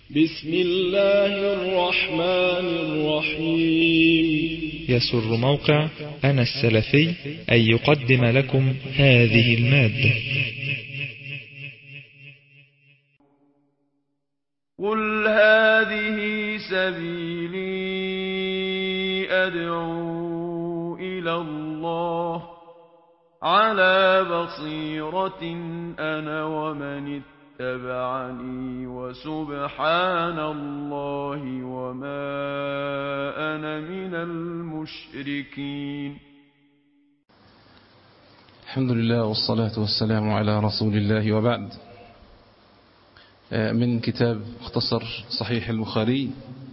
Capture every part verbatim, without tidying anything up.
بسم الله الرحمن الرحيم. يسر موقع أنا السلفي أن يقدم لكم هذه المادة. قل هذه سبيلي أدعو إلى الله على بصيرة أنا ومن اتبعني وسبحان الله وما أنا من المشركين. الحمد لله والصلاة والسلام على رسول الله، وبعد. من كتاب مختصر صحيح البخاري،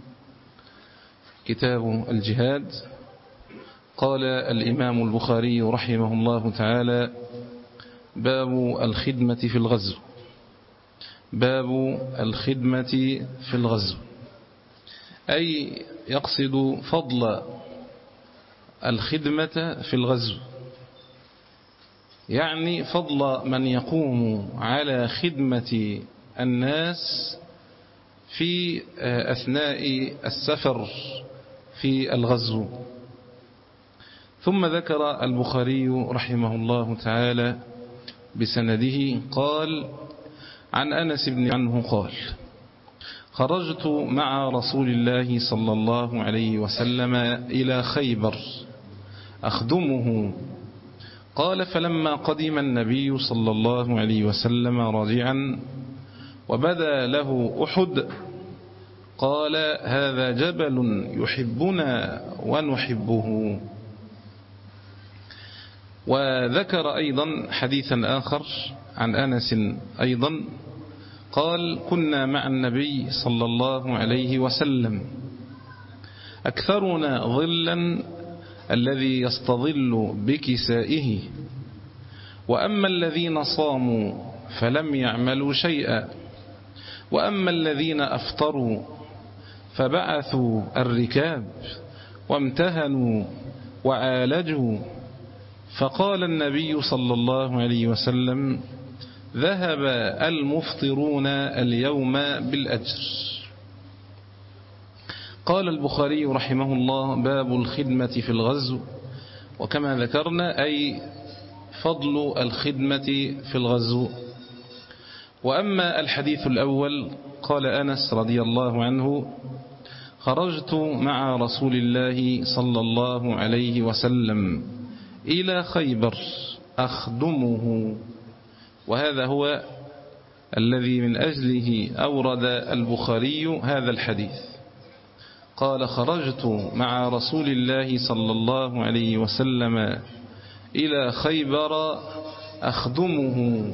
كتاب الجهاد. قال الإمام البخاري رحمه الله تعالى: باب الخدمة في الغزو. باب الخدمة في الغزو، أي يقصد فضل الخدمة في الغزو، يعني فضل من يقوم على خدمة الناس في أثناء السفر في الغزو. ثم ذكر البخاري رحمه الله تعالى بسنده قال: عن أنس بن عنه قال: خرجت مع رسول الله صلى الله عليه وسلم إلى خيبر أخدمه. قال: فلما قدم النبي صلى الله عليه وسلم راجعا وبدا له أحد قال: هذا جبل يحبنا ونحبه. وذكر أيضا حديثا آخر عن أنس أيضا قال: كنا مع النبي صلى الله عليه وسلم، أكثرنا ظلا الذي يستظل بكسائه، وأما الذين صاموا فلم يعملوا شيئا، وأما الذين أفطروا فبعثوا الركاب وامتهنوا وعالجوا. فقال النبي صلى الله عليه وسلم: ذهب المفطرون اليوم بالأجر. قال البخاري رحمه الله: باب الخدمة في الغزو. وكما ذكرنا أي فضل الخدمة في الغزو. وأما الحديث الأول، قال أنس رضي الله عنه: خرجت مع رسول الله صلى الله عليه وسلم إلى خيبر أخدمه. وهذا هو الذي من أجله أورد البخاري هذا الحديث. قال: خرجت مع رسول الله صلى الله عليه وسلم إلى خيبر أخدمه،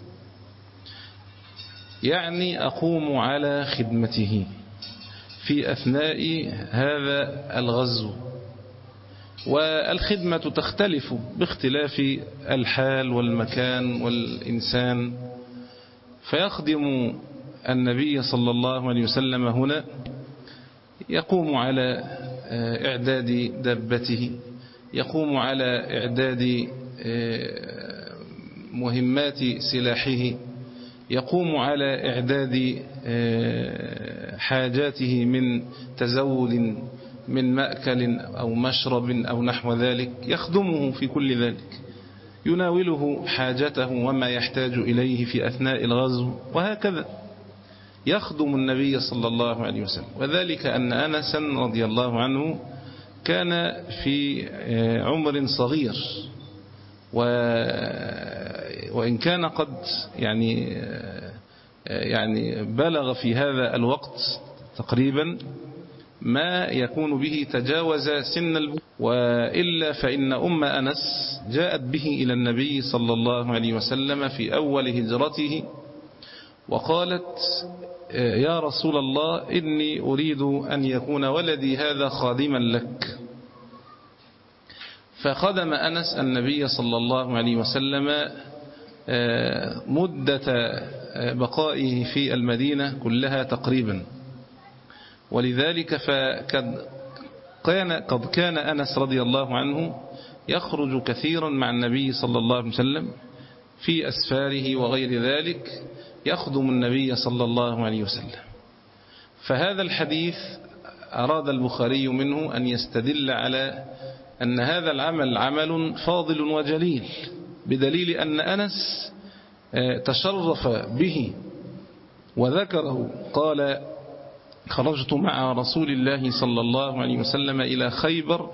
يعني أقوم على خدمته في أثناء هذا الغزو. والخدمة تختلف باختلاف الحال والمكان والإنسان. فيخدم النبي صلى الله عليه وسلم هنا يقوم على إعداد دابته، يقوم على إعداد مهمات سلاحه، يقوم على إعداد حاجاته من تزود من مأكل أو مشرب أو نحو ذلك، يخدمه في كل ذلك، يناوله حاجته وما يحتاج إليه في أثناء الغزو. وهكذا يخدم النبي صلى الله عليه وسلم. وذلك أن أنسا رضي الله عنه كان في عمر صغير، وإن كان قد يعني يعني بلغ في هذا الوقت تقريبا ما يكون به تجاوز سن البلوغ، وإلا فإن أم أنس جاءت به إلى النبي صلى الله عليه وسلم في أول هجرته وقالت: يا رسول الله، إني أريد أن يكون ولدي هذا خادما لك. فخدم أنس النبي صلى الله عليه وسلم مدة بقائه في المدينة كلها تقريبا. ولذلك فقد كان, قد كان أنس رضي الله عنه يخرج كثيرا مع النبي صلى الله عليه وسلم في أسفاره وغير ذلك، يخدم النبي صلى الله عليه وسلم. فهذا الحديث أراد البخاري منه أن يستدل على أن هذا العمل عمل فاضل وجليل، بدليل أن أنس تشرف به وذكره، قال: خرجت مع رسول الله صلى الله عليه وسلم إلى خيبر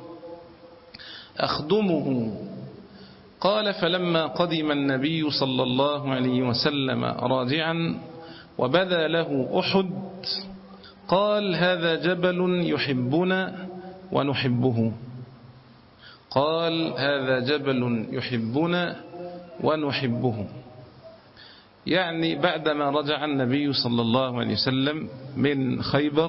أخدمه. قال: فلما قدم النبي صلى الله عليه وسلم راجعا وبدا له أحد قال: هذا جبل يحبنا ونحبه. قال: هذا جبل يحبنا ونحبه. يعني بعدما رجع النبي صلى الله عليه وسلم من خيبر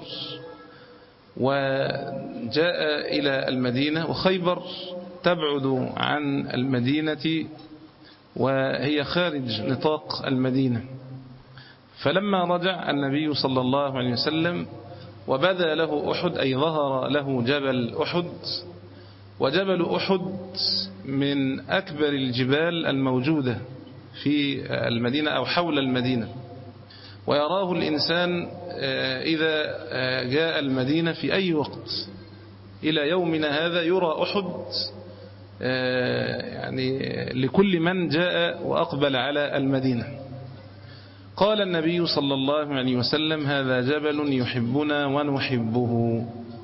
وجاء إلى المدينة، وخيبر تبعد عن المدينة وهي خارج نطاق المدينة. فلما رجع النبي صلى الله عليه وسلم وبدا له أحد، أي ظهر له جبل أحد، وجبل أحد من أكبر الجبال الموجودة في المدينة أو حول المدينة، ويراه الإنسان إذا جاء المدينة في أي وقت. إلى يومنا هذا يرى أحد يعني لكل من جاء وأقبل على المدينة. قال النبي صلى الله عليه وسلم: هذا جبل يحبنا ونحبه.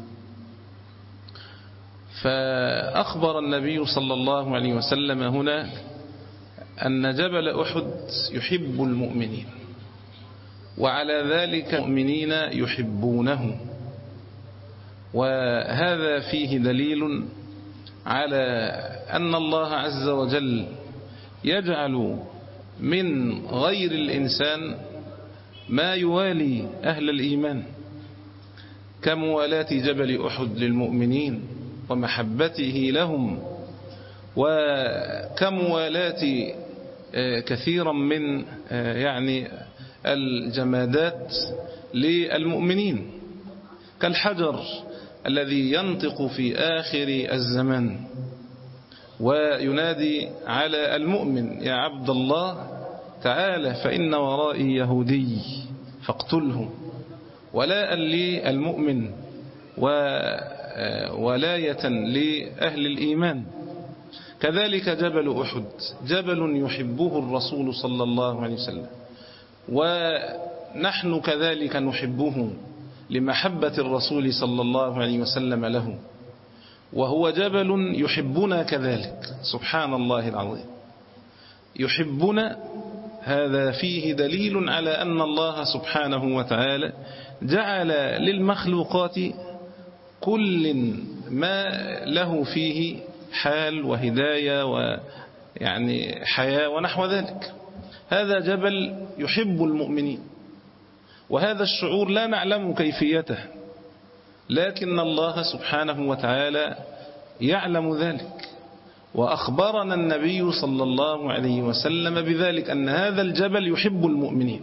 فأخبر النبي صلى الله عليه وسلم هنا أن جبل أحد يحب المؤمنين، وعلى ذلك المؤمنين يحبونه. وهذا فيه دليل على أن الله عز وجل يجعل من غير الإنسان ما يوالي أهل الإيمان، كموالاة جبل أحد للمؤمنين ومحبته لهم، وكموالاة كثيرا من يعني الجمادات للمؤمنين، كالحجر الذي ينطق في آخر الزمان وينادي على المؤمن: يا عبد الله تعالى فإن ورائي يهودي فاقتله، ولاء للمؤمن وولاية لأهل الإيمان. كذلك جبل أحد جبل يحبه الرسول صلى الله عليه وسلم، ونحن كذلك نحبه لمحبة الرسول صلى الله عليه وسلم له، وهو جبل يحبنا كذلك. سبحان الله العظيم، يحبنا. هذا فيه دليل على أن الله سبحانه وتعالى جعل للمخلوقات كل ما له فيه حال وهداية ويعني حياة ونحو ذلك. هذا جبل يحب المؤمنين، وهذا الشعور لا نعلم كيفيته، لكن الله سبحانه وتعالى يعلم ذلك، وأخبرنا النبي صلى الله عليه وسلم بذلك، أن هذا الجبل يحب المؤمنين.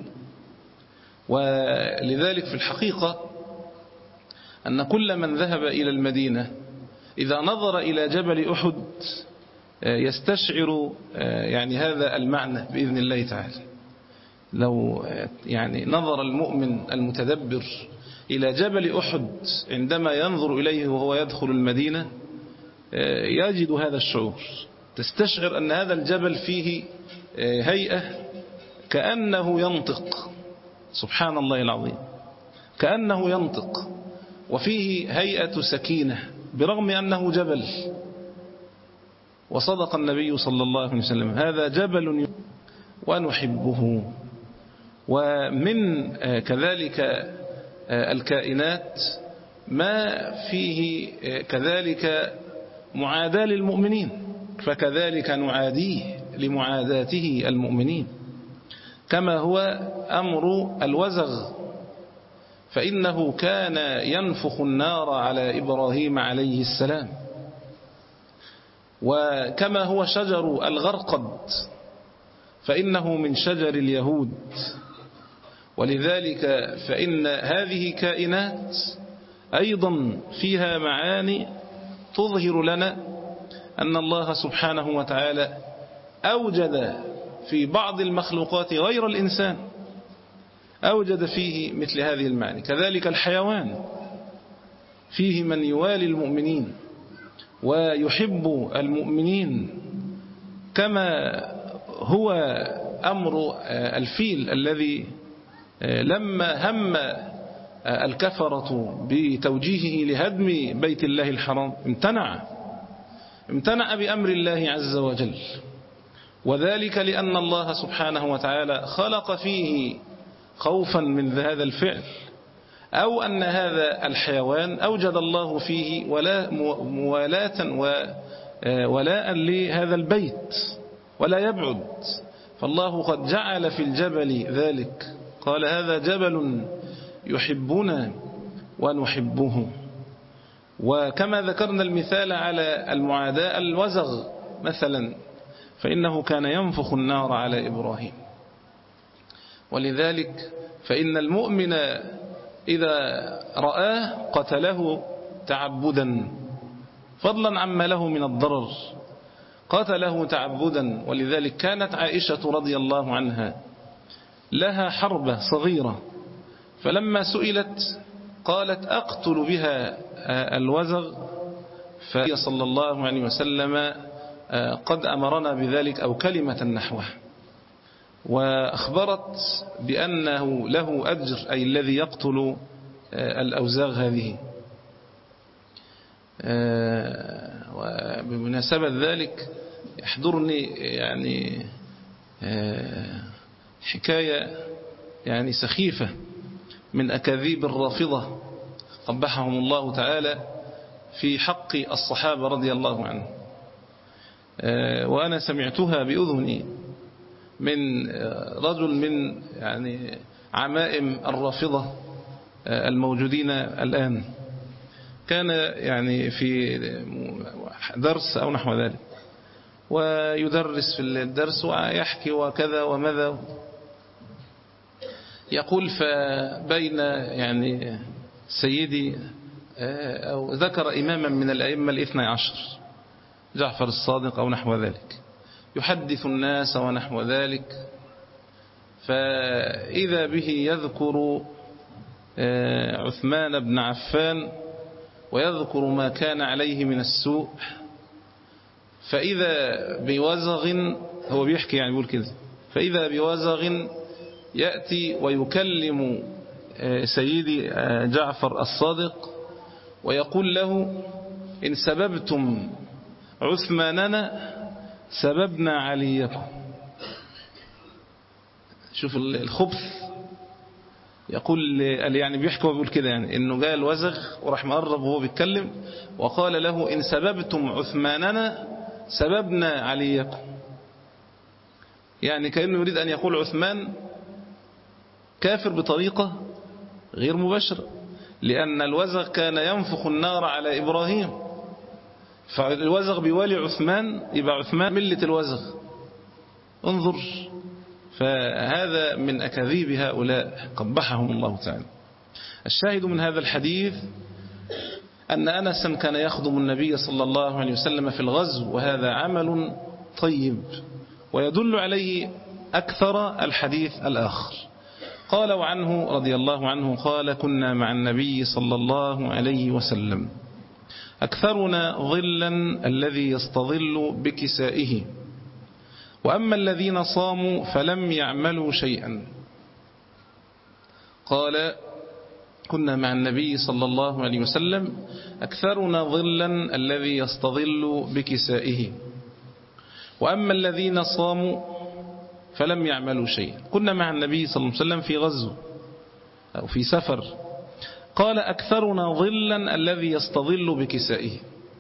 ولذلك في الحقيقة أن كل من ذهب إلى المدينة إذا نظر إلى جبل أحد يستشعر يعني هذا المعنى بإذن الله تعالى. لو يعني نظر المؤمن المتدبر إلى جبل أحد عندما ينظر إليه وهو يدخل المدينة يجد هذا الشعور، تستشعر أن هذا الجبل فيه هيئة كأنه ينطق. سبحان الله العظيم، كأنه ينطق، وفيه هيئة سكينة برغم أنه جبل. وصدق النبي صلى الله عليه وسلم: هذا جبل ونحبه. ومن كذلك الكائنات ما فيه كذلك معاداة للمؤمنين، فكذلك نعاديه لمعاداته المؤمنين، كما هو أمر الوزغ، فإنه كان ينفخ النار على إبراهيم عليه السلام، وكما هو شجر الغرقد فإنه من شجر اليهود. ولذلك فإن هذه كائنات أيضا فيها معاني تظهر لنا أن الله سبحانه وتعالى أوجد في بعض المخلوقات غير الإنسان أوجد فيه مثل هذه المعاني. كذلك الحيوان فيه من يوالي المؤمنين ويحب المؤمنين، كما هو أمر الفيل الذي لما هم الكفرة بتوجيهه لهدم بيت الله الحرام امتنع امتنع بأمر الله عز وجل، وذلك لأن الله سبحانه وتعالى خلق فيه خوفا من هذا الفعل، أو أن هذا الحيوان أوجد الله فيه ولا موالاة ولاء لهذا البيت ولا يبعد. فالله قد جعل في الجبل ذلك، قال هذا جبل يحبنا ونحبه. وكما ذكرنا المثال على المعاداة، الوزغ مثلا فإنه كان ينفخ النار على إبراهيم، ولذلك فإن المؤمن إذا رآه قتله تعبدا فضلا عما له من الضرر، قتله تعبدا. ولذلك كانت عائشة رضي الله عنها لها حربة صغيرة، فلما سئلت قالت أقتل بها الوزغ، فصلى الله عليه وسلم قد أمرنا بذلك أو كلمة نحوه، وأخبرت بأنه له أجر، أي الذي يقتل الأوزاغ هذه. وبمناسبة ذلك يحضرني يعني حكاية يعني سخيفة من أكاذيب الرافضة قبحهم الله تعالى في حق الصحابة رضي الله عنهم، وأنا سمعتها بأذني من رجل من يعني عمائم الرافضة الموجودين الآن، كان يعني في درس أو نحو ذلك، ويدرس في الدرس ويحكي وكذا وماذا، يقول فبين يعني سيدي أو ذكر إماما من الأئمة الاثنى عشر جعفر الصادق أو نحو ذلك، يحدث الناس ونحو ذلك، فإذا به يذكر عثمان بن عفان ويذكر ما كان عليه من السوء، فإذا بوزغ، هو بيحكي يعني بيقول كده، فإذا بوزغ يأتي ويكلم سيدي جعفر الصادق ويقول له إن سببتم عثماننا سببنا عليكم. شوف الخبث، يقول يعني بيحكي وبيقول كده، يعني إنه جاء الوزغ وراح مقرب وهو بيتكلم وقال له إن سببتم عثماننا سببنا عليكم، يعني كأنه يريد أن يقول عثمان كافر بطريقة غير مباشرة، لأن الوزغ كان ينفخ النار على إبراهيم، فالوزغ بيوالي عثمان، يبقى عثمان ملة الوزغ. انظر، فهذا من أكاذيب هؤلاء قبحهم الله تعالى. الشاهد من هذا الحديث أن أنسا كان يخدم النبي صلى الله عليه وسلم في الغزو، وهذا عمل طيب، ويدل عليه أكثر الحديث الآخر. قال وعنه رضي الله عنه قال كنا مع النبي صلى الله عليه وسلم أكثرنا ظلا الذي يستظل بكسائه، وأما الذين صاموا فلم يعملوا شيئا. قال كنا مع النبي صلى الله عليه وسلم أكثرنا ظلا الذي يستظل بكسائه، وأما الذين صاموا فلم يعملوا شيئا. كنا مع النبي صلى الله عليه وسلم في غزو أو في سفر، قال أكثرنا ظلا الذي يستظل بكسائه،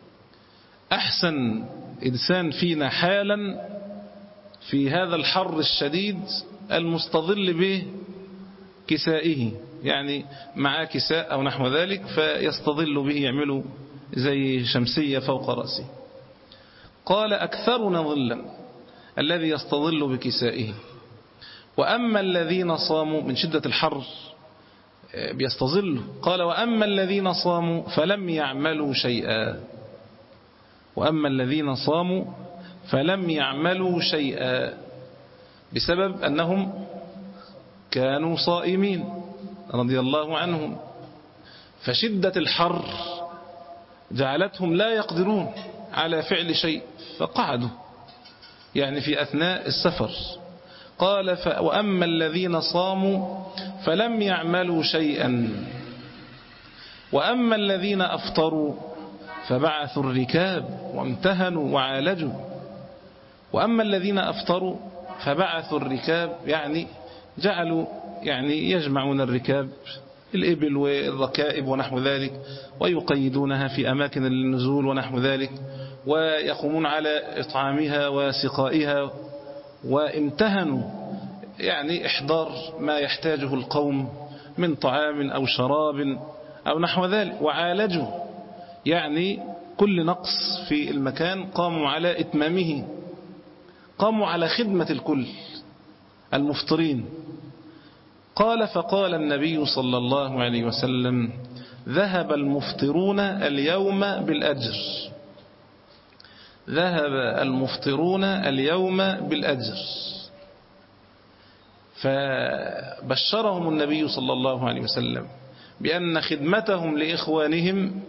أحسن إنسان فينا حالا في هذا الحر الشديد المستظل به كسائه، يعني معاه كساء أو نحو ذلك فيستظل به، يعملوا زي شمسية فوق رأسه. قال أكثرنا ظلا الذي يستظل بكسائه، وأما الذين صاموا من شدة الحر بيستظلوا، قال وأما الذين صاموا فلم يعملوا شيئا، وأما الذين صاموا فلم يعملوا شيئا بسبب أنهم كانوا صائمين رضي الله عنهم، فشدة الحر جعلتهم لا يقدرون على فعل شيء فقعدوا يعني في أثناء السفر. قال وأما الذين صاموا فلم يعملوا شيئا وأما الذين أفطروا فبعثوا الركاب وامتهنوا وعالجوا. وأما الذين أفطروا فبعثوا الركاب يعني جعلوا يعني يجمعون الركاب الإبل والركائب ونحو ذلك ويقيدونها في أماكن النزول ونحو ذلك، ويقومون على إطعامها وسقائها، وامتهنوا يعني إحضار ما يحتاجه القوم من طعام أو شراب أو نحو ذلك، وعالجوا يعني كل نقص في المكان قاموا على إتمامه، قاموا على خدمة الكل المفطرين. قال فقال النبي صلى الله عليه وسلم ذهب المفطرون اليوم بالأجر، ذهب المفطرون اليوم بالأجر. فبشرهم النبي صلى الله عليه وسلم بأن خدمتهم لإخوانهم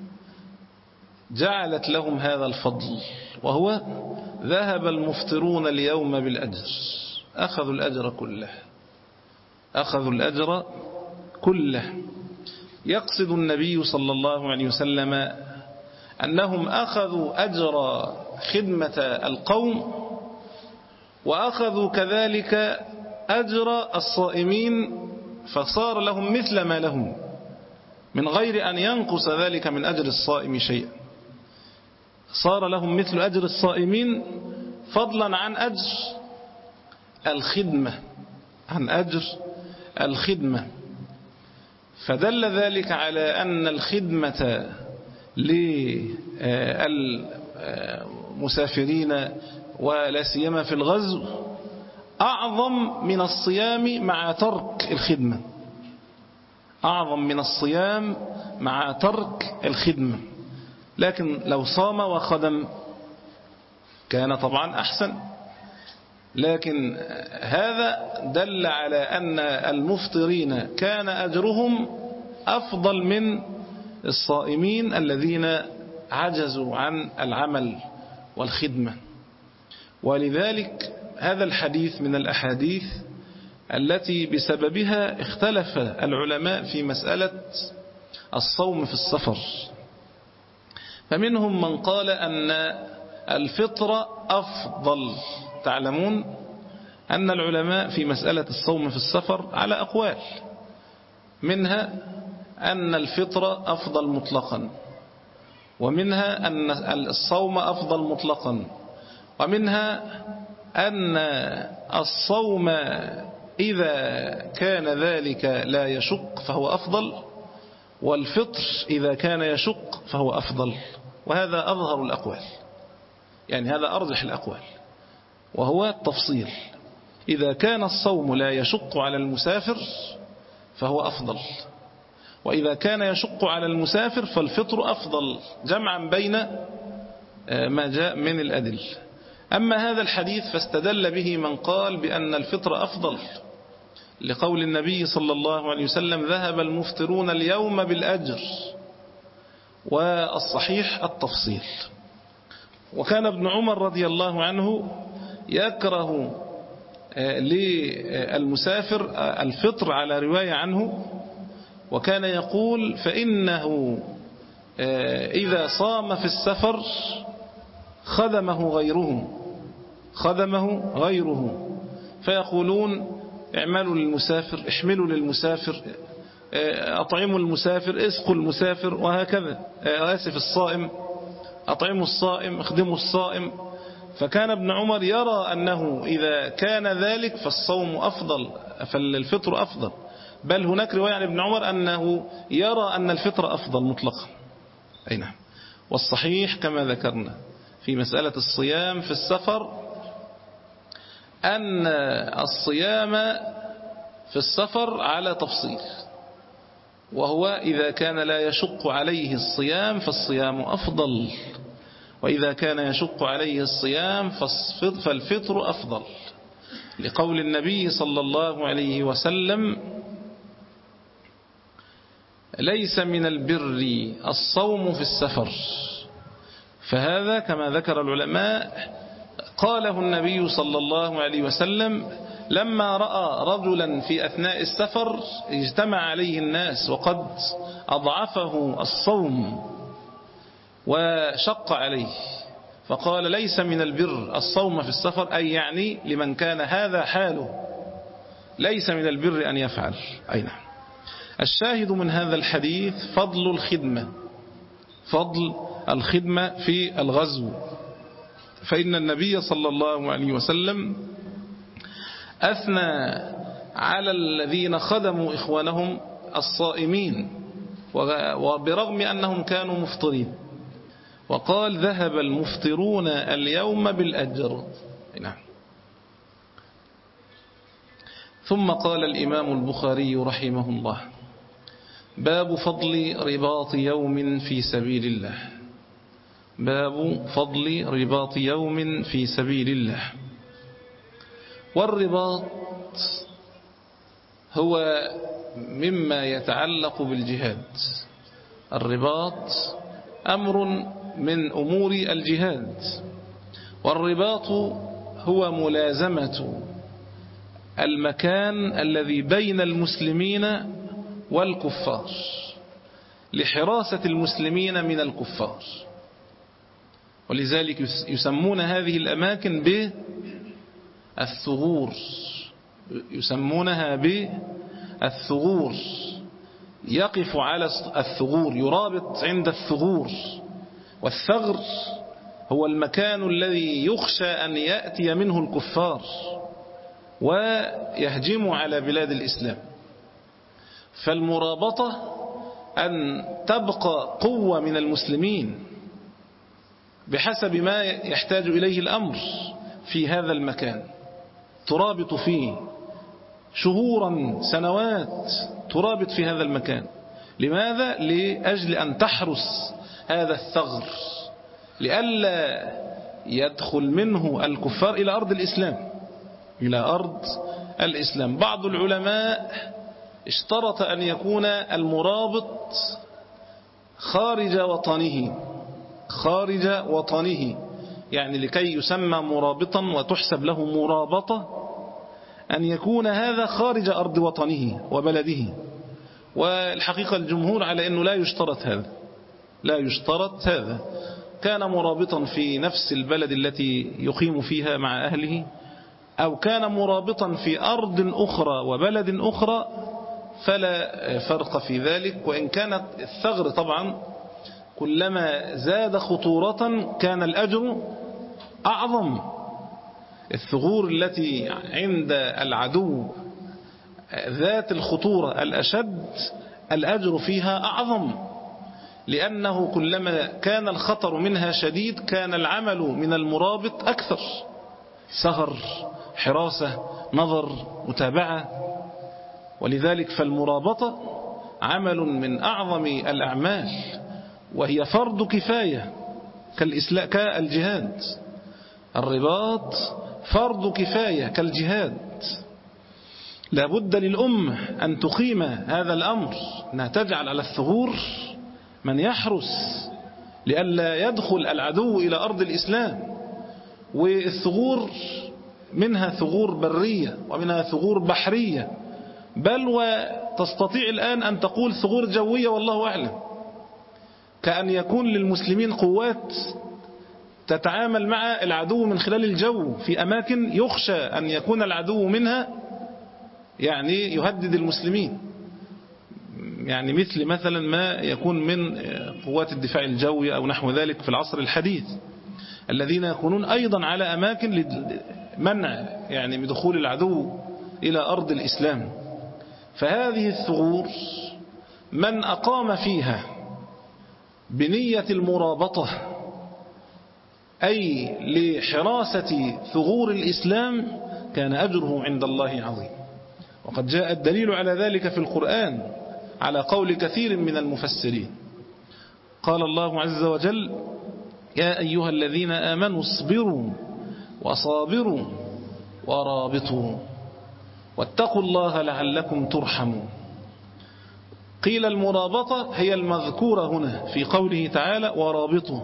جعلت لهم هذا الفضل، وهو ذهب المفطرون اليوم بالأجر، أخذوا الأجر كله، أخذوا الأجر كله. يقصد النبي صلى الله عليه وسلم أنهم أخذوا أجر خدمة القوم، وأخذوا كذلك أجر الصائمين، فصار لهم مثل ما لهم من غير أن ينقص ذلك من أجر الصائم شيئا، صار لهم مثل أجر الصائمين فضلا عن أجر الخدمة، عن أجر الخدمة. فدل ذلك على أن الخدمة للمسافرين ولا سيما في الغزو أعظم من الصيام مع ترك الخدمة، أعظم من الصيام مع ترك الخدمة. لكن لو صام وخدم كان طبعا أحسن، لكن هذا دل على أن المفطرين كان أجرهم أفضل من الصائمين الذين عجزوا عن العمل والخدمة. ولذلك هذا الحديث من الأحاديث التي بسببها اختلف العلماء في مسألة الصوم في السفر، فمنهم من قال أن الفطر أفضل. تعلمون أن العلماء في مسألة الصوم في السفر على أقوال، منها أن الفطر أفضل مطلقا، ومنها أن الصوم أفضل مطلقا، ومنها أن الصوم إذا كان ذلك لا يشق فهو أفضل، والفطر إذا كان يشق فهو أفضل. وهذا أظهر الأقوال، يعني هذا أرجح الأقوال، وهو التفصيل. إذا كان الصوم لا يشق على المسافر فهو أفضل، وإذا كان يشق على المسافر فالفطر أفضل، جمعا بين ما جاء من الأدل. أما هذا الحديث فاستدل به من قال بأن الفطر أفضل لقول النبي صلى الله عليه وسلم ذهب المفطرون اليوم بالأجر، والصحيح التفصيل. وكان ابن عمر رضي الله عنه يكره للمسافر الفطر على رواية عنه، وكان يقول فإنه إذا صام في السفر خدمه غيره خدمه غيره فيقولون اعملوا للمسافر، احملوا للمسافر، أطعموا المسافر، اسقوا المسافر، وهكذا. آسف الصائم، أطعموا الصائم، اخدموا الصائم. فكان ابن عمر يرى أنه إذا كان ذلك فالصوم أفضل، فالفطر أفضل، بل هناك رواية عن ابن عمر أنه يرى أن الفطر أفضل مطلقا. أي نعم. والصحيح كما ذكرنا في مسألة الصيام في السفر أن الصيام في السفر على تفصيل، وهو إذا كان لا يشق عليه الصيام فالصيام أفضل، وإذا كان يشق عليه الصيام فالفطر أفضل. لقول النبي صلى الله عليه وسلم: ليس من البر الصوم في السفر. فهذا كما ذكر العلماء قاله النبي صلى الله عليه وسلم لما رأى رجلا في أثناء السفر اجتمع عليه الناس وقد أضعفه الصوم وشق عليه، فقال: ليس من البر الصوم في السفر، أي يعني لمن كان هذا حاله ليس من البر أن يفعل. أي نعم. الشاهد من هذا الحديث فضل الخدمة، فضل الخدمة في الغزو. فإن النبي صلى الله عليه وسلم أثنى على الذين خدموا إخوانهم الصائمين وبرغم أنهم كانوا مفطرين، وقال: ذهب المفطرون اليوم بالأجر. نعم. ثم قال الإمام البخاري رحمه الله: باب فضل رباط يوم في سبيل الله. باب فضل رباط يوم في سبيل الله. والرباط هو مما يتعلق بالجهاد. الرباط أمر من أمور الجهاد، والرباط هو ملازمة المكان الذي بين المسلمين والكفار لحراسة المسلمين من الكفار، ولذلك يسمون هذه الأماكن بالثغور، يسمونها بالثغور. يقف على الثغور، يرابط عند الثغور. والثغر هو المكان الذي يخشى أن يأتي منه الكفار ويهجموا على بلاد الإسلام. فالمرابطة أن تبقى قوة من المسلمين بحسب ما يحتاج إليه الأمر في هذا المكان، ترابط فيه شهورا سنوات، ترابط في هذا المكان. لماذا؟ لأجل أن تحرس هذا الثغر لئلا يدخل منه الكفار إلى أرض الإسلام، إلى أرض الإسلام. بعض العلماء اشترط أن يكون المرابط خارج وطنه، خارج وطنه، يعني لكي يسمى مرابطا وتحسب له مرابطة أن يكون هذا خارج أرض وطنه وبلده. والحقيقة الجمهور على أنه لا يشترط هذا، لا يشترط هذا. كان مرابطا في نفس البلد التي يقيم فيها مع أهله، أو كان مرابطا في أرض أخرى وبلد أخرى، فلا فرق في ذلك. وإن كانت الثغر طبعا كلما زاد خطورة كان الأجر أعظم. الثغور التي عند العدو ذات الخطورة الأشد الأجر فيها أعظم، لأنه كلما كان الخطر منها شديد كان العمل من المرابط أكثر، سهر، حراسة، نظر، متابعة. ولذلك فالمرابطة عمل من أعظم الأعمال، وهي فرض كفاية كالجهاد. الرباط فرض كفاية كالجهاد. لابد للأمة أن تقيم هذا الأمر، أنها تجعل على الثغور من يحرس لئلا يدخل العدو إلى أرض الإسلام. والثغور منها ثغور برية ومنها ثغور بحرية، بل وتستطيع الآن أن تقول ثغور جوية والله أعلم، كأن يكون للمسلمين قوات تتعامل مع العدو من خلال الجو في أماكن يخشى أن يكون العدو منها يعني يهدد المسلمين، يعني مثل مثلا ما يكون من قوات الدفاع الجوي أو نحو ذلك في العصر الحديث، الذين يكونون أيضا على أماكن لمنع يعني بدخول العدو إلى أرض الإسلام. فهذه الثغور من أقام فيها بنية المرابطة، أي لحراسة ثغور الإسلام، كان أجره عند الله عظيم. وقد جاء الدليل على ذلك في القرآن على قول كثير من المفسرين. قال الله عز وجل: يا أيها الذين آمنوا اصبروا وصابروا ورابطوا واتقوا الله لعلكم ترحمون. قيل المرابطة هي المذكورة هنا في قوله تعالى ورابطوا،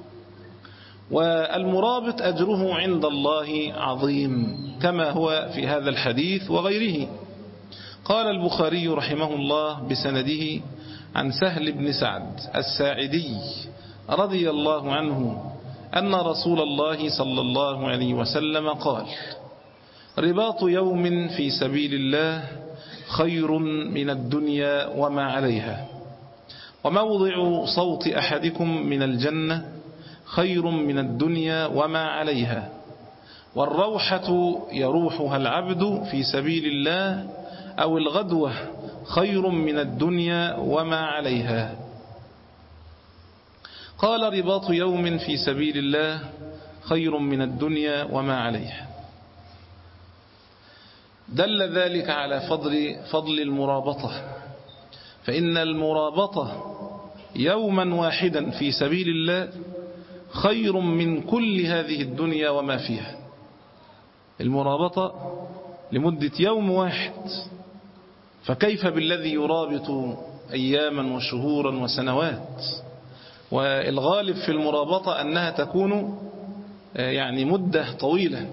والمرابط أجره عند الله عظيم كما هو في هذا الحديث وغيره. قال البخاري رحمه الله بسنده عن سهل بن سعد الساعدي رضي الله عنه أن رسول الله صلى الله عليه وسلم قال: رباط يوم في سبيل الله خير من الدنيا وما عليها، وموضع صوت أحدكم من الجنة خير من الدنيا وما عليها، والروحة يروحها العبد في سبيل الله أو الغدوة خير من الدنيا وما عليها. قال: رباط يوم في سبيل الله خير من الدنيا وما عليها. دل ذلك على فضل, فضل المرابطة، فإن المرابطة يوما واحدا في سبيل الله خير من كل هذه الدنيا وما فيها. المرابطة لمدة يوم واحد، فكيف بالذي يرابط أياما وشهورا وسنوات؟ والغالب في المرابطة أنها تكون يعني مدة طويلة،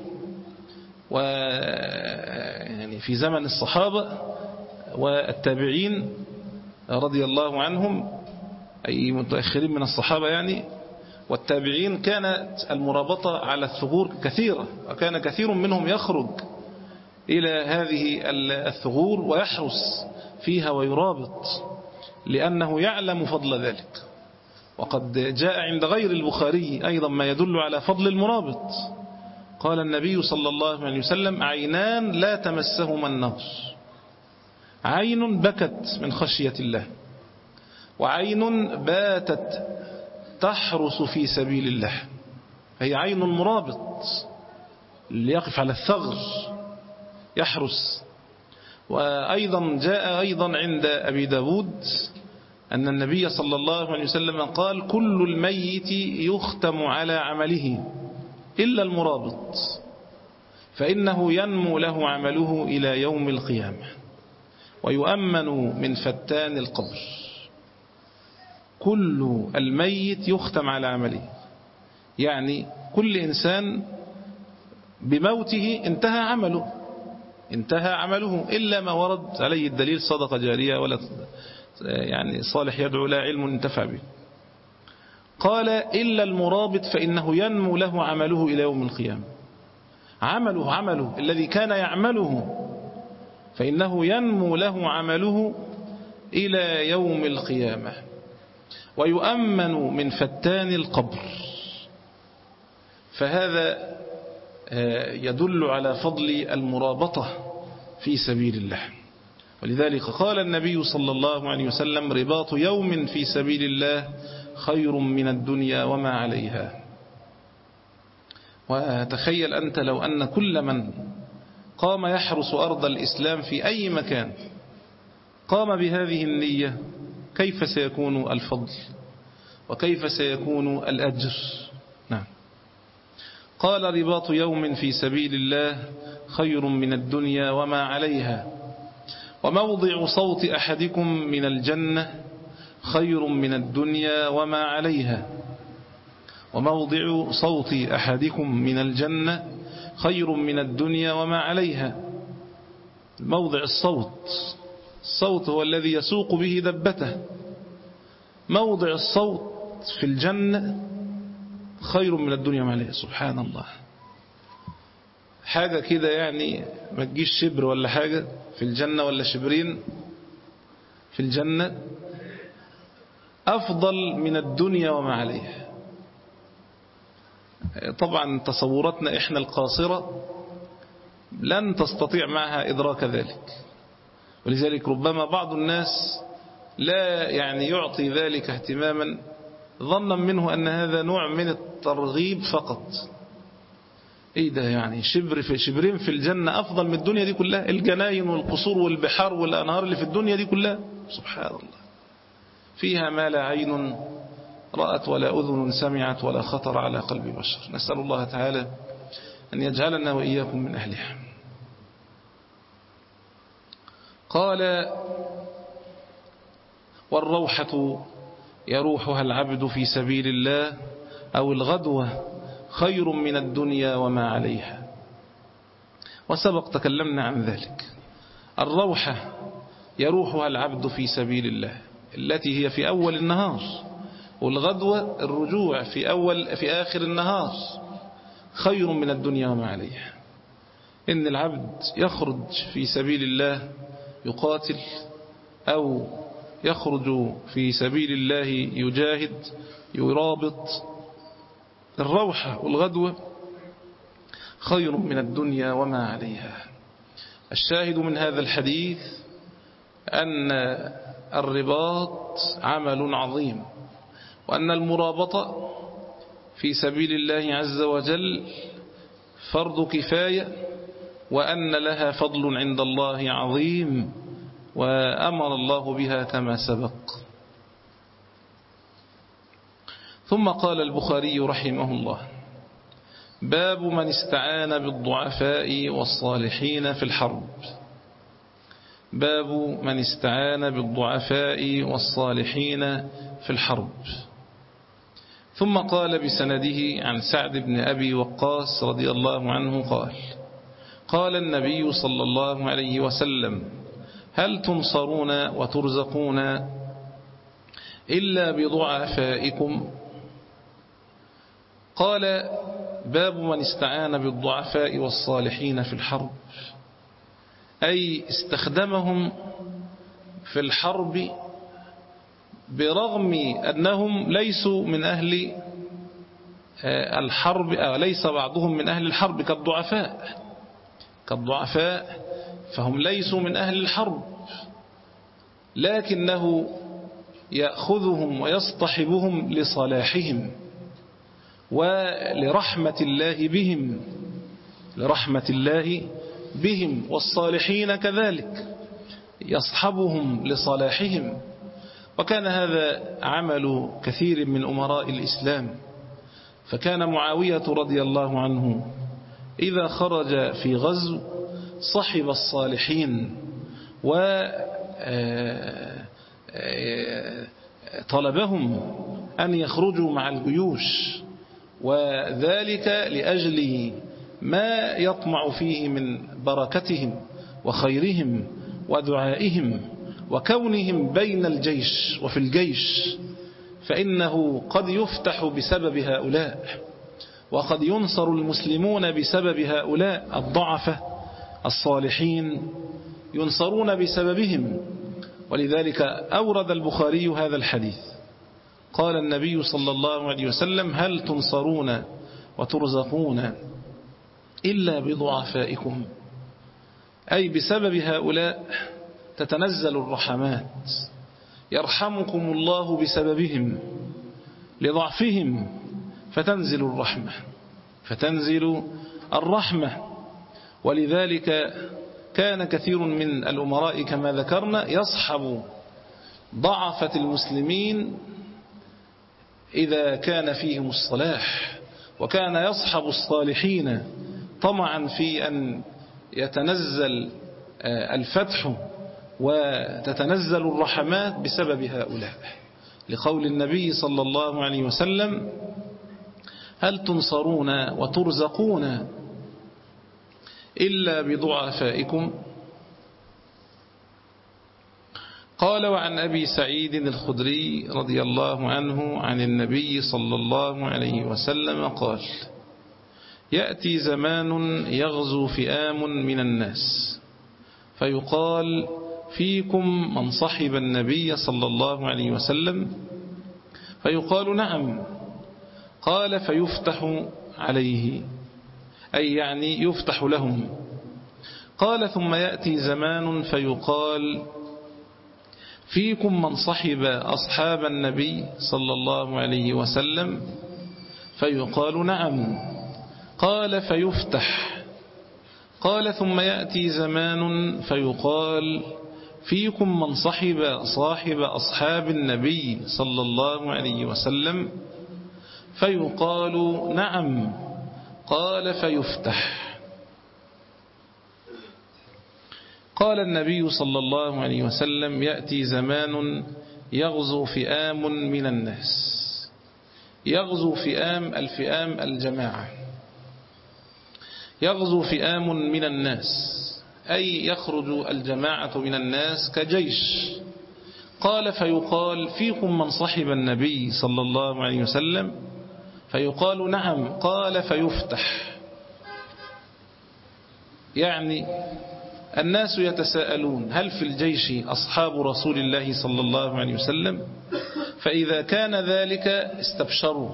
ويعني في زمن الصحابة والتابعين رضي الله عنهم أي متأخرين من الصحابة يعني والتابعين كانت المرابطة على الثغور كثيرة، وكان كثير منهم يخرج إلى هذه الثغور ويحرس فيها ويرابط لأنه يعلم فضل ذلك. وقد جاء عند غير البخاري أيضا ما يدل على فضل المرابط. قال النبي صلى الله عليه وسلم: عينان لا تمسهما النار، عين بكت من خشية الله، وعين باتت تحرس في سبيل الله. هي عين المرابط اللي يقف على الثغر يحرس. وأيضا جاء أيضا عند أبي داود أن النبي صلى الله عليه وسلم قال: كل الميت يختم على عمله إلا المرابط، فإنه ينمو له عمله إلى يوم القيامة ويؤمن من فتان القبر. كل الميت يختم على عمله، يعني كل إنسان بموته انتهى عمله انتهى عمله إلا ما ورد عليه الدليل صدقة جارية ولا يعني صالح يدعو لا علم انتفع به. قال: إلا المرابط فإنه ينمو له عمله إلى يوم القيامة. عمله عمله الذي كان يعمله فإنه ينمو له عمله إلى يوم القيامة ويؤمن من فتان القبر. فهذا يدل على فضل المرابطة في سبيل الله. ولذلك قال النبي صلى الله عليه وسلم: رباط يوم في سبيل الله خير من الدنيا وما عليها. وتخيل أنت لو أن كل من قام يحرس أرض الإسلام في أي مكان قام بهذه النية، كيف سيكون الفضل وكيف سيكون الأجر؟ نعم. قال: رباط يوم في سبيل الله خير من الدنيا وما عليها، وموضع صوت أحدكم من الجنة خير من الدنيا وما عليها. وموضع صوت أحدكم من الجنة خير من الدنيا وما عليها. موضع الصوت، الصوت هو الذي يسوق به دبته. موضع الصوت في الجنة خير من الدنيا وما عليها. سبحان الله، حاجة كده يعني ما تجيش شبر ولا حاجة في الجنة ولا شبرين في الجنة أفضل من الدنيا وما عليها. طبعا تصوراتنا إحنا القاصرة لن تستطيع معها إدراك ذلك، ولذلك ربما بعض الناس لا يعني يعطي ذلك اهتماما ظنا منه أن هذا نوع من الترغيب فقط. ايه ده يعني شبر في شبرين في الجنة أفضل من الدنيا دي كلها؟ الجناين والقصور والبحار والأنهار اللي في الدنيا دي كلها سبحان الله فيها ما لا عين رأت ولا أذن سمعت ولا خطر على قلب بشر. نسأل الله تعالى أن يجعلنا وإياكم من أهلها. قال: والروحة يروحها العبد في سبيل الله أو الغدوة خير من الدنيا وما عليها. وسبق تكلمنا عن ذلك. الروحة يروحها العبد في سبيل الله التي هي في أول النهار، والغدوة الرجوع في أول في آخر النهار خير من الدنيا وما عليها. إن العبد يخرج في سبيل الله يقاتل أو يخرج في سبيل الله يجاهد يرابط، الروحة والغدوة خير من الدنيا وما عليها. الشاهد من هذا الحديث أن الرباط عمل عظيم، وأن المرابطة في سبيل الله عز وجل فرض كفاية، وأن لها فضل عند الله عظيم، وأمر الله بها كما سبق. ثم قال البخاري رحمه الله: باب من استعان بالضعفاء والصالحين في الحرب. باب من استعان بالضعفاء والصالحين في الحرب. ثم قال بسنده عن سعد بن أبي وقاص رضي الله عنه قال: قال النبي صلى الله عليه وسلم: هل تنصرون وترزقون إلا بضعفائكم؟ قال: باب من استعان بالضعفاء والصالحين في الحرب، أي استخدمهم في الحرب برغم أنهم ليسوا من أهل الحرب، أو ليس بعضهم من أهل الحرب كالضعفاء كالضعفاء فهم ليسوا من أهل الحرب، لكنه يأخذهم ويصطحبهم لصلاحهم ولرحمة الله بهم لرحمة الله بهم والصالحين كذلك يصحبهم لصلاحهم. وكان هذا عمل كثير من أمراء الإسلام، فكان معاوية رضي الله عنه إذا خرج في غزو صحب الصالحين وطلبهم أن يخرجوا مع الجيوش، وذلك لأجل ما يطمع فيه من بركتهم وخيرهم ودعائهم وكونهم بين الجيش وفي الجيش، فإنه قد يفتح بسبب هؤلاء، وقد ينصر المسلمون بسبب هؤلاء الضعفة الصالحين، ينصرون بسببهم. ولذلك أورد البخاري هذا الحديث. قال النبي صلى الله عليه وسلم: هل تنصرون وترزقون إلا بضعفائكم، أي بسبب هؤلاء تتنزل الرحمات، يرحمكم الله بسببهم لضعفهم فتنزل الرحمة فتنزل الرحمة. ولذلك كان كثير من الأمراء كما ذكرنا يصحب ضعفة المسلمين إذا كان فيهم الصلاح، وكان يصحب الصالحين طمعا في أن يتنزل الفتح وتتنزل الرحمات بسبب هؤلاء، لقول النبي صلى الله عليه وسلم: هل تنصرون وترزقون إلا بضعفائكم؟ قال: وعن أبي سعيد الخدري رضي الله عنه عن النبي صلى الله عليه وسلم قال: يأتي زمان يغزو فئام من الناس فيقال: فيكم من صحب النبي صلى الله عليه وسلم؟ فيقال: نعم. قال: فيفتح عليه، أي يعني يفتح لهم. قال: ثم يأتي زمان فيقال: فيكم من صحب أصحاب النبي صلى الله عليه وسلم؟ فيقال: نعم. قال: فيفتح. قال: ثم يأتي زمان فيقال: فيكم من صحب صاحب أصحاب النبي صلى الله عليه وسلم؟ فيقال: نعم. قال فيفتح. قال النبي صلى الله عليه وسلم يأتي زمان يغزو فئام من الناس. يغزو فئام، الفئام الجماعة. يغزو فئام من الناس أي يخرج الجماعة من الناس كجيش. قال فيقال فيكم من صحب النبي صلى الله عليه وسلم؟ فيقال نعم. قال فيفتح. يعني الناس يتساءلون هل في الجيش أصحاب رسول الله صلى الله عليه وسلم؟ فإذا كان ذلك استبشروا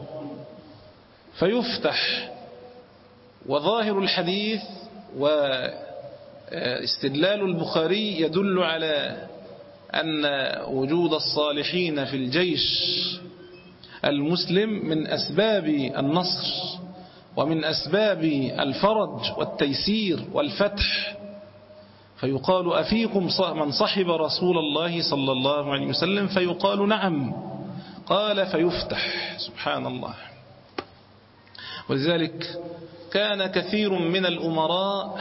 فيفتح. وظاهر الحديث واستدلال البخاري يدل على أن وجود الصالحين في الجيش المسلم من أسباب النصر ومن أسباب الفرج والتيسير والفتح. فيقال أفيكم من صحب رسول الله صلى الله عليه وسلم؟ فيقال نعم. قال فيفتح. سبحان الله. ولذلك كان كثير من الأمراء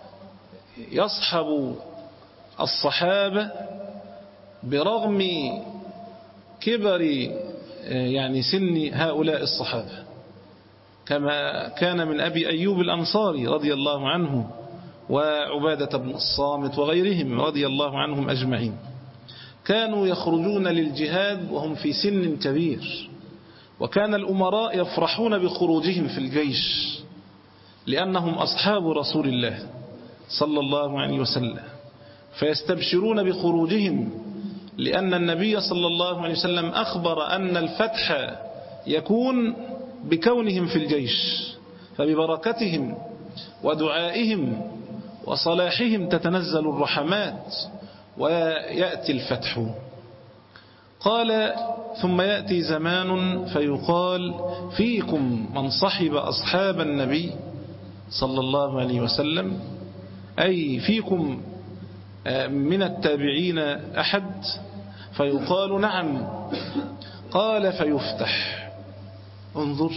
يصحب الصحابة برغم كبر يعني سن هؤلاء الصحابة، كما كان من أبي أيوب الأنصاري رضي الله عنه وعبادة بن الصامت وغيرهم رضي الله عنهم أجمعين. كانوا يخرجون للجهاد وهم في سن كبير، وكان الأمراء يفرحون بخروجهم في الجيش لأنهم أصحاب رسول الله صلى الله عليه وسلم، فيستبشرون بخروجهم لأن النبي صلى الله عليه وسلم أخبر أن الفتح يكون بكونهم في الجيش، فببركتهم ودعائهم وصلاحهم تتنزل الرحمات ويأتي الفتح. قال ثم يأتي زمان فيقال فيكم من صحب أصحاب النبي صلى الله عليه وسلم؟ أي فيكم من التابعين أحد؟ فيقال نعم. قال فيفتح. انظر،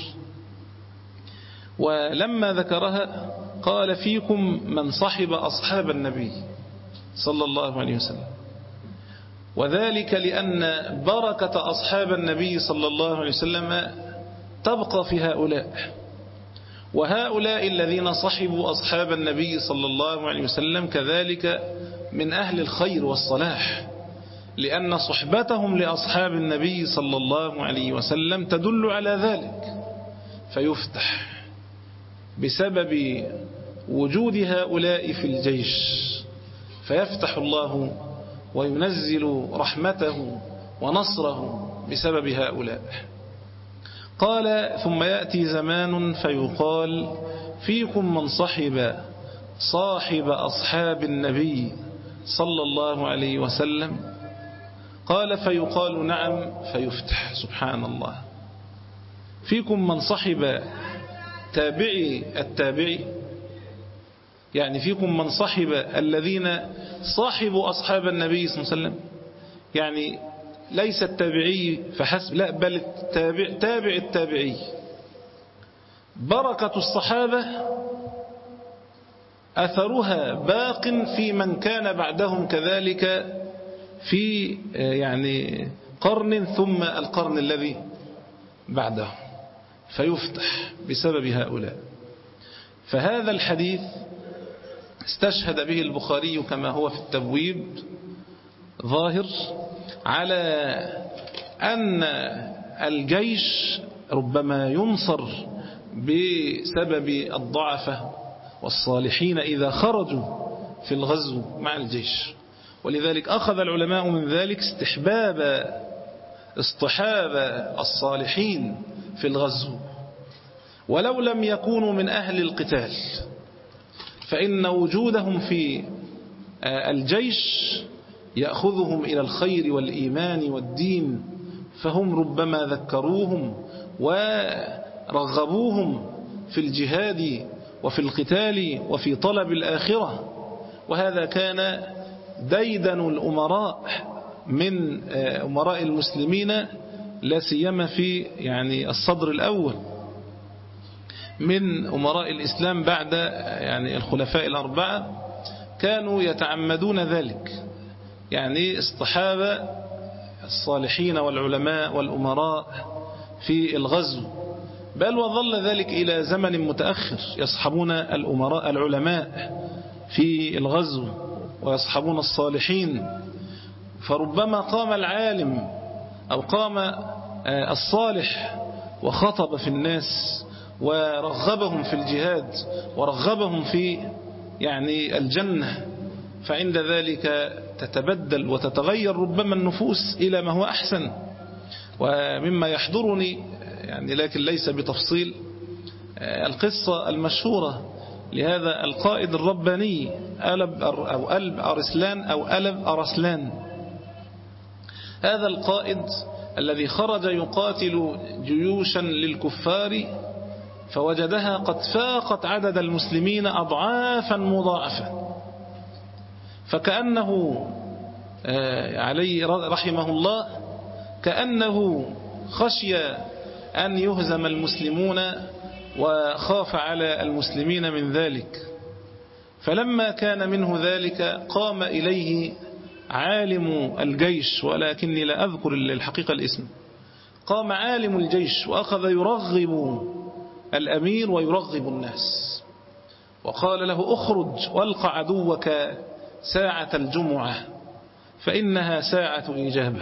ولما ذكرها قال فيكم من صحب أصحاب النبي صلى الله عليه وسلم، وذلك لأن بركة أصحاب النبي صلى الله عليه وسلم تبقى في هؤلاء، وهؤلاء الذين صحبوا أصحاب النبي صلى الله عليه وسلم كذلك من أهل الخير والصلاح، لأن صحبتهم لأصحاب النبي صلى الله عليه وسلم تدل على ذلك. فيفتح بسبب وجود هؤلاء في الجيش، فيفتح الله وينزل رحمته ونصره بسبب هؤلاء. قال ثم يأتي زمان فيقال فيكم من صحب صاحب أصحاب النبي صلى الله عليه وسلم؟ قال فيقال نعم. فيفتح. سبحان الله. فيكم من صحب تابعي التابعي، يعني فيكم من صحب الذين صاحبوا أصحاب النبي صلى الله عليه وسلم، يعني ليس التابعي فحسب، لا بل التابع تابع التابعي. بركة الصحابة أثرها باق في من كان بعدهم كذلك في يعني قرن ثم القرن الذي بعده، فيفتح بسبب هؤلاء. فهذا الحديث استشهد به البخاري كما هو في التبويب ظاهر على أن الجيش ربما ينصر بسبب الضعفة والصالحين إذا خرجوا في الغزو مع الجيش. ولذلك أخذ العلماء من ذلك استحباب اصطحاب الصالحين في الغزو ولو لم يكونوا من أهل القتال، فإن وجودهم في الجيش يأخذهم إلى الخير والإيمان والدين، فهم ربما ذكروهم ورغبوهم في الجهاد وفي القتال وفي طلب الآخرة. وهذا كان ديدن الأمراء من أمراء المسلمين لا سيما في يعني الصدر الأول. من أمراء الإسلام بعد يعني الخلفاء الأربعة كانوا يتعمدون ذلك، يعني الصحابة الصالحين والعلماء والأمراء في الغزو، بل وظل ذلك إلى زمن متأخر يصحبون الأمراء العلماء في الغزو ويصحبون الصالحين. فربما قام العالم أو قام الصالح وخطب في الناس ورغبهم في الجهاد ورغبهم في يعني الجنة، فعند ذلك تتبدل وتتغير ربما النفوس إلى ما هو أحسن. ومما يحضرني يعني لكن ليس بتفصيل القصة المشهورة لهذا القائد الرباني ألب أو ألب أرسلان أو ألب أرسلان. هذا القائد الذي خرج يقاتل جيوشا للكفار فوجدها قد فاقت عدد المسلمين أضعافا مضاعفة، فكأنه عليه رحمه الله كأنه خشي أن يهزم المسلمون وخاف على المسلمين من ذلك. فلما كان منه ذلك قام إليه عالم الجيش، ولكني لا أذكر الحقيقة الاسم، قام عالم الجيش وأخذ يرغب الأمير ويرغب الناس، وقال له اخرج والق عدوك ساعة الجمعة فإنها ساعة إجابة،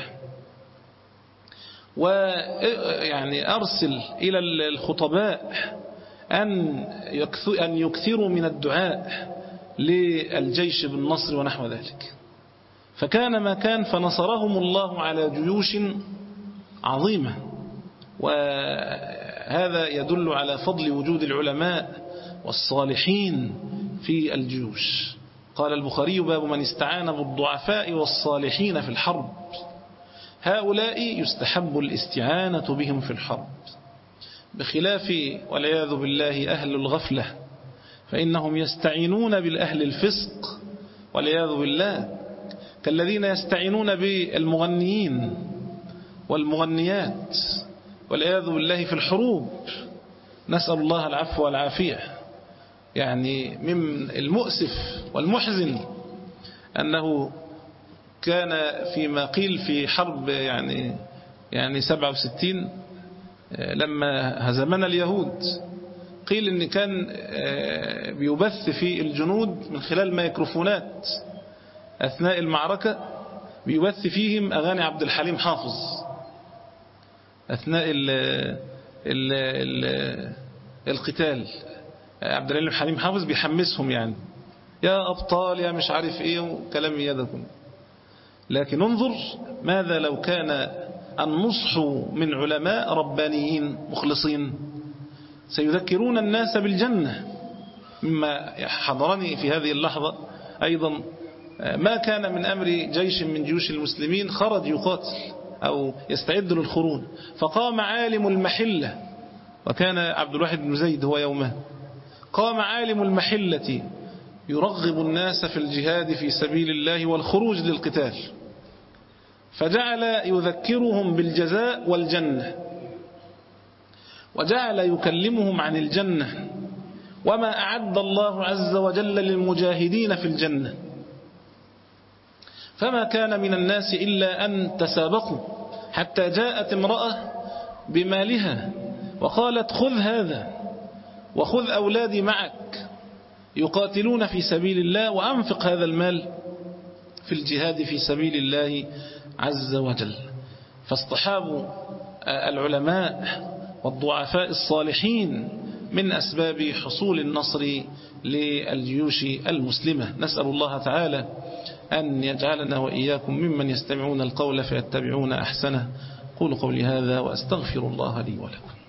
ويعني أرسل إلى الخطباء أن يكثروا من الدعاء للجيش بالنصر ونحو ذلك. فكان ما كان فنصرهم الله على جيوش عظيمة، وهذا يدل على فضل وجود العلماء والصالحين في الجيوش. قال البخاري باب من استعان بالضعفاء والصالحين في الحرب، هؤلاء يستحب الاستعانة بهم في الحرب، بخلاف والعياذ بالله أهل الغفلة، فإنهم يستعينون بالأهل الفسق والعياذ بالله، كالذين يستعينون بالمغنيين والمغنيات والعياذ بالله في الحروب، نسأل الله العفو والعافية. يعني من المؤسف والمحزن أنه كان فيما قيل في حرب يعني يعني سبعة وستين لما هزمنا اليهود، قيل إن كان بيبث في الجنود من خلال ميكروفونات أثناء المعركة، بيبث فيهم أغاني عبد الحليم حافظ أثناء ال ال ال القتال. عبد الحليم حافظ بيحمسهم، يعني يا أبطال يا مش عارف إيه وكلام يدكم. لكن انظر ماذا لو كان النصح من علماء ربانيين مخلصين سيذكرون الناس بالجنة. مما حضرني في هذه اللحظة أيضا ما كان من أمر جيش من جيوش المسلمين خرج يقاتل أو يستعد للخروج، فقام عالم المحلة، وكان عبد الواحد بن زيد هو يومه، قام عالم المحلة يرغب الناس في الجهاد في سبيل الله والخروج للقتال، فجعل يذكرهم بالجزاء والجنة، وجعل يكلمهم عن الجنة وما أعد الله عز وجل للمجاهدين في الجنة. فما كان من الناس إلا أن تسابقوا حتى جاءت امرأة بمالها وقالت خذ هذا وخذ أولادي معك يقاتلون في سبيل الله، وأنفق هذا المال في الجهاد في سبيل الله عز وجل. فاصطحاب العلماء والضعفاء الصالحين من أسباب حصول النصر للجيوش المسلمة. نسأل الله تعالى أن يجعلنا وإياكم ممن يستمعون القول فيتبعون أحسنه. قولوا قولي هذا وأستغفر الله لي ولكم.